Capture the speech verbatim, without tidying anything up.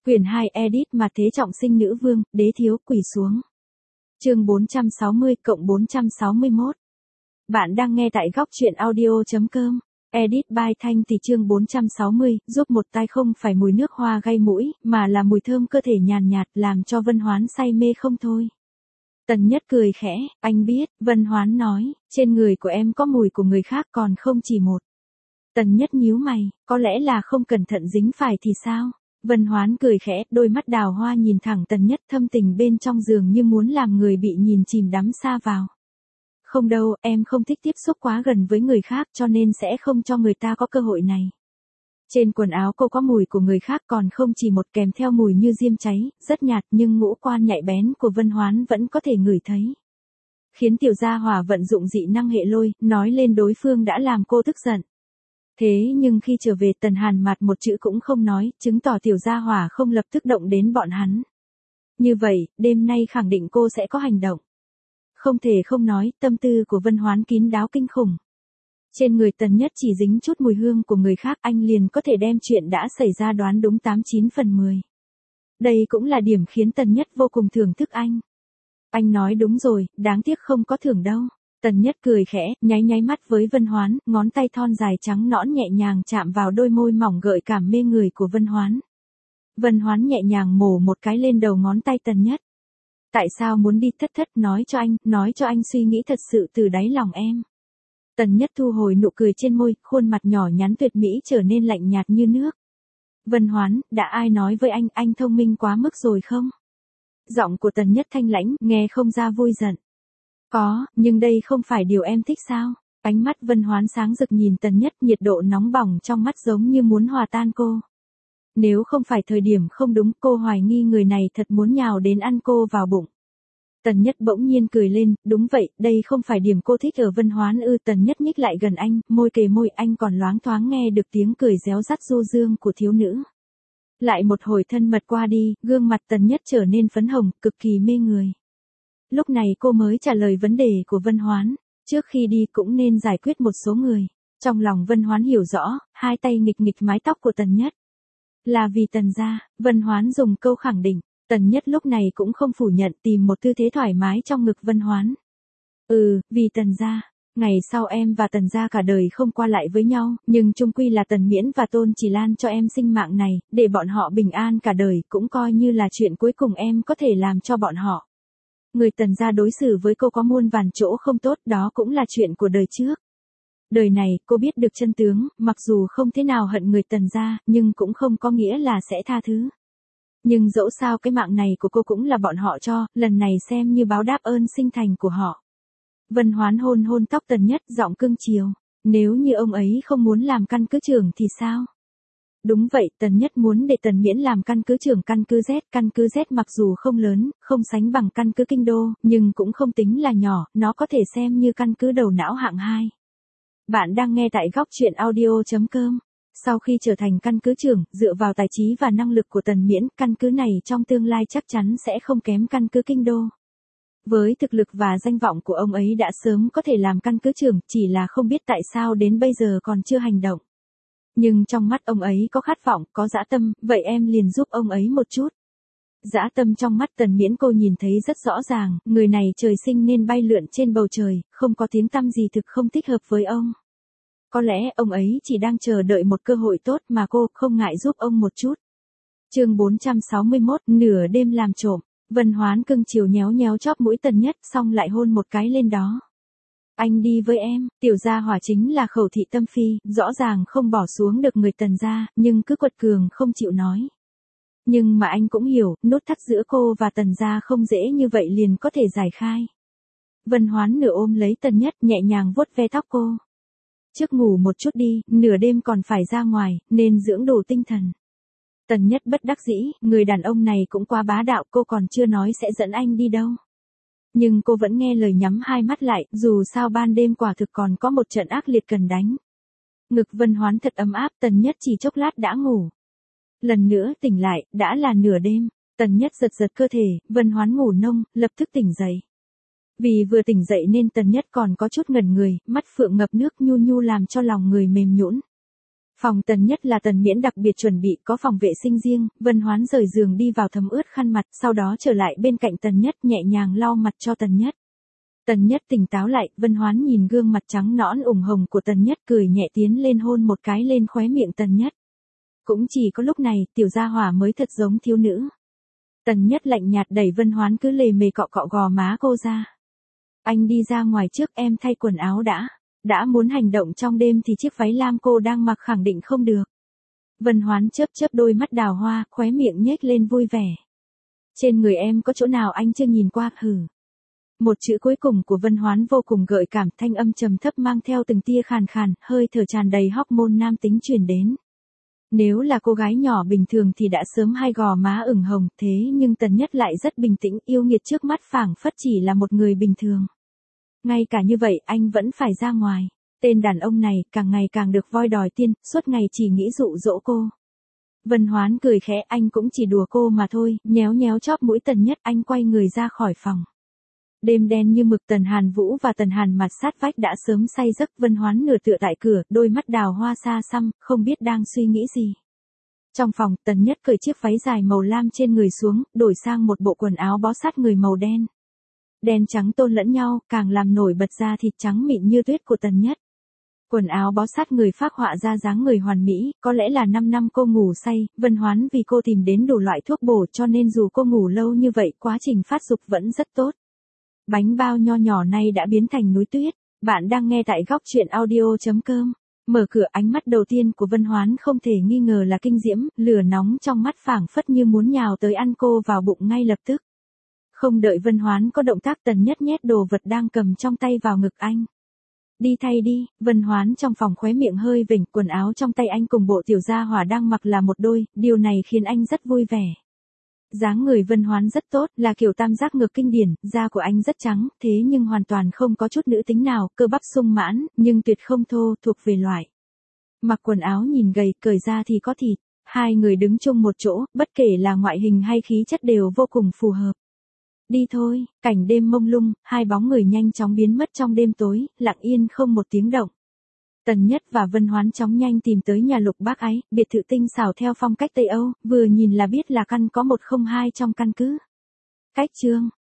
Quyển hai edit mà thế trọng sinh nữ vương, đế thiếu quỳ xuống. Chương bốn trăm sáu mươi cộng bốn trăm sáu mươi mốt. Bạn đang nghe tại góc truyện audio.com. Edit by Thanh thì chương bốn trăm sáu mươi, giúp một tay không phải mùi nước hoa gây mũi, mà là mùi thơm cơ thể nhàn nhạt, làm cho Vân Hoán say mê không thôi. Tần Nhất cười khẽ, anh biết, Vân Hoán nói, trên người của em có mùi của người khác còn không chỉ một. Tần Nhất nhíu mày, có lẽ là không cẩn thận dính phải thì sao? Vân Hoán cười khẽ, đôi mắt đào hoa nhìn thẳng Tần Nhất, thâm tình bên trong giường như muốn làm người bị nhìn chìm đắm xa vào. Không đâu, em không thích tiếp xúc quá gần với người khác cho nên sẽ không cho người ta có cơ hội này. Trên quần áo cô có mùi của người khác còn không chỉ một, kèm theo mùi như diêm cháy, rất nhạt nhưng ngũ quan nhạy bén của Vân Hoán vẫn có thể ngửi thấy. Khiến tiểu gia hỏa vận dụng dị năng hệ lôi, nói lên đối phương đã làm cô tức giận. Thế nhưng khi trở về Tần Hàn mặt một chữ cũng không nói, chứng tỏ tiểu gia hỏa không lập tức động đến bọn hắn. Như vậy, đêm nay khẳng định cô sẽ có hành động. Không thể không nói, tâm tư của Vân Hoán kín đáo kinh khủng. Trên người Tần Nhất chỉ dính chút mùi hương của người khác, anh liền có thể đem chuyện đã xảy ra đoán đúng tám chín phần mười. Đây cũng là điểm khiến Tần Nhất vô cùng thưởng thức anh. Anh nói đúng rồi, đáng tiếc không có thưởng đâu. Tần Nhất cười khẽ, nháy nháy mắt với Vân Hoán, ngón tay thon dài trắng nõn nhẹ nhàng chạm vào đôi môi mỏng gợi cảm mê người của Vân Hoán. Vân Hoán nhẹ nhàng mổ một cái lên đầu ngón tay Tần Nhất. Tại sao muốn đi? Thất thất nói cho anh, nói cho anh suy nghĩ thật sự từ đáy lòng em. Tần Nhất thu hồi nụ cười trên môi, khuôn mặt nhỏ nhắn tuyệt mỹ trở nên lạnh nhạt như nước. Vân Hoán, đã ai nói với anh, anh thông minh quá mức rồi không? Giọng của Tần Nhất thanh lãnh, nghe không ra vui giận. Có, nhưng đây không phải điều em thích sao? Ánh mắt Vân Hoán sáng rực nhìn Tần Nhất, nhiệt độ nóng bỏng trong mắt giống như muốn hòa tan cô. Nếu không phải thời điểm không đúng, cô hoài nghi người này thật muốn nhào đến ăn cô vào bụng. Tần Nhất bỗng nhiên cười lên, đúng vậy, đây không phải điểm cô thích ở Vân Hoán ư? Tần Nhất nhích lại gần anh, môi kề môi, anh còn loáng thoáng nghe được tiếng cười réo rắt du dương của thiếu nữ. Lại một hồi thân mật qua đi, gương mặt Tần Nhất trở nên phấn hồng, cực kỳ mê người. Lúc này cô mới trả lời vấn đề của Vân Hoán, trước khi đi cũng nên giải quyết một số người. Trong lòng Vân Hoán hiểu rõ, hai tay nghịch nghịch mái tóc của Tần Nhất. Là vì Tần gia, Vân Hoán dùng câu khẳng định. Tần Nhất lúc này cũng không phủ nhận, tìm một tư thế thoải mái trong ngực Vân Hoán. Ừ, vì Tần gia. Ngày sau em và Tần gia cả đời không qua lại với nhau, nhưng chung quy là Tần Miễn và Tôn Chỉ Lan cho em sinh mạng này, để bọn họ bình an cả đời, cũng coi như là chuyện cuối cùng em có thể làm cho bọn họ. Người Tần gia đối xử với cô có muôn vàn chỗ không tốt, đó cũng là chuyện của đời trước. Đời này, cô biết được chân tướng, mặc dù không thế nào hận người Tần gia, nhưng cũng không có nghĩa là sẽ tha thứ. Nhưng dẫu sao cái mạng này của cô cũng là bọn họ cho, lần này xem như báo đáp ơn sinh thành của họ. Vân Hoán hôn hôn tóc Tần Nhất, giọng cưng chiều. Nếu như ông ấy không muốn làm căn cứ trưởng thì sao? Đúng vậy, Tần Nhất muốn để Tần Miễn làm căn cứ trưởng căn cứ Z. Căn cứ Z mặc dù không lớn, không sánh bằng căn cứ Kinh Đô, nhưng cũng không tính là nhỏ, nó có thể xem như căn cứ đầu não hạng hai. Bạn đang nghe tại góc truyện audio.com. Sau khi trở thành căn cứ trưởng, dựa vào tài trí và năng lực của Tần Miễn, căn cứ này trong tương lai chắc chắn sẽ không kém căn cứ Kinh Đô. Với thực lực và danh vọng của ông ấy đã sớm có thể làm căn cứ trưởng, chỉ là không biết tại sao đến bây giờ còn chưa hành động. Nhưng trong mắt ông ấy có khát vọng, có dã tâm, vậy em liền giúp ông ấy một chút. Dã tâm trong mắt Tần Miễn cô nhìn thấy rất rõ ràng, người này trời sinh nên bay lượn trên bầu trời, không có tiếng tăm gì thực không thích hợp với ông. Có lẽ ông ấy chỉ đang chờ đợi một cơ hội tốt mà cô không ngại giúp ông một chút. Chương bốn trăm sáu mươi mốt, nửa đêm làm trộm. Vân Hoán cưng chiều nhéo nhéo chóp mũi Tần Nhất, xong lại hôn một cái lên đó. Anh đi với em, tiểu gia hỏa chính là khẩu thị tâm phi, rõ ràng không bỏ xuống được người Tần gia, nhưng cứ quật cường không chịu nói. Nhưng mà anh cũng hiểu, nút thắt giữa cô và Tần gia không dễ như vậy liền có thể giải khai. Vân Hoán nửa ôm lấy Tần Nhất, nhẹ nhàng vuốt ve tóc cô. Trước ngủ một chút đi, nửa đêm còn phải ra ngoài, nên dưỡng đủ tinh thần. Tần Nhất bất đắc dĩ, người đàn ông này cũng quá bá đạo, cô còn chưa nói sẽ dẫn anh đi đâu. Nhưng cô vẫn nghe lời nhắm hai mắt lại, dù sao ban đêm quả thực còn có một trận ác liệt cần đánh. Ngực Vân Hoán thật ấm áp, Tần Nhất chỉ chốc lát đã ngủ. Lần nữa tỉnh lại, đã là nửa đêm, Tần Nhất giật giật cơ thể, Vân Hoán ngủ nông, lập tức tỉnh dậy. Vì vừa tỉnh dậy nên Tần Nhất còn có chút ngẩn người, mắt phượng ngập nước nhu nhu làm cho lòng người mềm nhũn. Phòng Tần Nhất là Tần Miễn đặc biệt chuẩn bị, có phòng vệ sinh riêng. Vân Hoán rời giường đi vào thấm ướt khăn mặt, sau đó trở lại bên cạnh Tần Nhất nhẹ nhàng lau mặt cho Tần Nhất. Tần Nhất tỉnh táo lại, Vân Hoán nhìn gương mặt trắng nõn ửng hồng của Tần Nhất cười nhẹ tiến lên hôn một cái lên khóe miệng Tần Nhất. Cũng chỉ có lúc này, tiểu gia hỏa mới thật giống thiếu nữ. Tần Nhất lạnh nhạt đẩy Vân Hoán cứ lề mề cọ cọ gò má cô ra. Anh đi ra ngoài trước, em thay quần áo đã. Đã muốn hành động trong đêm thì chiếc váy lam cô đang mặc khẳng định không được. Vân Hoán chớp chớp đôi mắt đào hoa, khóe miệng nhếch lên vui vẻ. Trên người em có chỗ nào anh chưa nhìn qua, hừ. Một chữ cuối cùng của Vân Hoán vô cùng gợi cảm, thanh âm trầm thấp mang theo từng tia khàn khàn, hơi thở tràn đầy hormone nam tính truyền đến. Nếu là cô gái nhỏ bình thường thì đã sớm hai gò má ửng hồng, thế nhưng Tần Nhất lại rất bình tĩnh, yêu nghiệt trước mắt phảng phất chỉ là một người bình thường. Ngay cả như vậy anh vẫn phải ra ngoài. Tên đàn ông này càng ngày càng được voi đòi tiên, suốt ngày chỉ nghĩ dụ dỗ cô. Vân Hoán cười khẽ, anh cũng chỉ đùa cô mà thôi, nhéo nhéo chóp mũi Tần Nhất, anh quay người ra khỏi phòng. Đêm đen như mực, Tần Hàn Vũ và Tần Hàn mặt sát vách đã sớm say giấc. Vân Hoán nửa tựa tại cửa, đôi mắt đào hoa xa xăm, không biết đang suy nghĩ gì. Trong phòng, Tần Nhất cởi chiếc váy dài màu lam trên người xuống, đổi sang một bộ quần áo bó sát người màu đen. Đen trắng tôn lẫn nhau, càng làm nổi bật da thịt trắng mịn như tuyết của Tần Nhất. Quần áo bó sát người phác họa ra dáng người hoàn mỹ, có lẽ là năm năm cô ngủ say, Vân Hoán vì cô tìm đến đủ loại thuốc bổ cho nên dù cô ngủ lâu như vậy, quá trình phát dục vẫn rất tốt. Bánh bao nho nhỏ nay đã biến thành núi tuyết. Bạn đang nghe tại góc truyện audio chấm com. Mở cửa, ánh mắt đầu tiên của Vân Hoán không thể nghi ngờ là kinh diễm, lửa nóng trong mắt phảng phất như muốn nhào tới ăn cô vào bụng ngay lập tức. Không đợi Vân Hoán có động tác, Tần Nhất nhét đồ vật đang cầm trong tay vào ngực anh. Đi thay đi. Vân Hoán trong phòng khóe miệng hơi vểnh, quần áo trong tay anh cùng bộ tiểu gia hỏa đang mặc là một đôi, điều này khiến anh rất vui vẻ. Dáng người Vân Hoán rất tốt, là kiểu tam giác ngực kinh điển, da của anh rất trắng, thế nhưng hoàn toàn không có chút nữ tính nào, cơ bắp sung mãn, nhưng tuyệt không thô, thuộc về loại. Mặc quần áo nhìn gầy, cởi ra thì có thịt. Hai người đứng chung một chỗ, bất kể là ngoại hình hay khí chất đều vô cùng phù hợp. Đi thôi. Cảnh đêm mông lung, hai bóng người nhanh chóng biến mất trong đêm tối, lặng yên không một tiếng động. Tần Nhất và Vân Hoán chóng nhanh tìm tới nhà Lục Bác Ái, biệt thự tinh xảo theo phong cách Tây Âu, vừa nhìn là biết là căn có một không hai trong căn cứ. Cách chương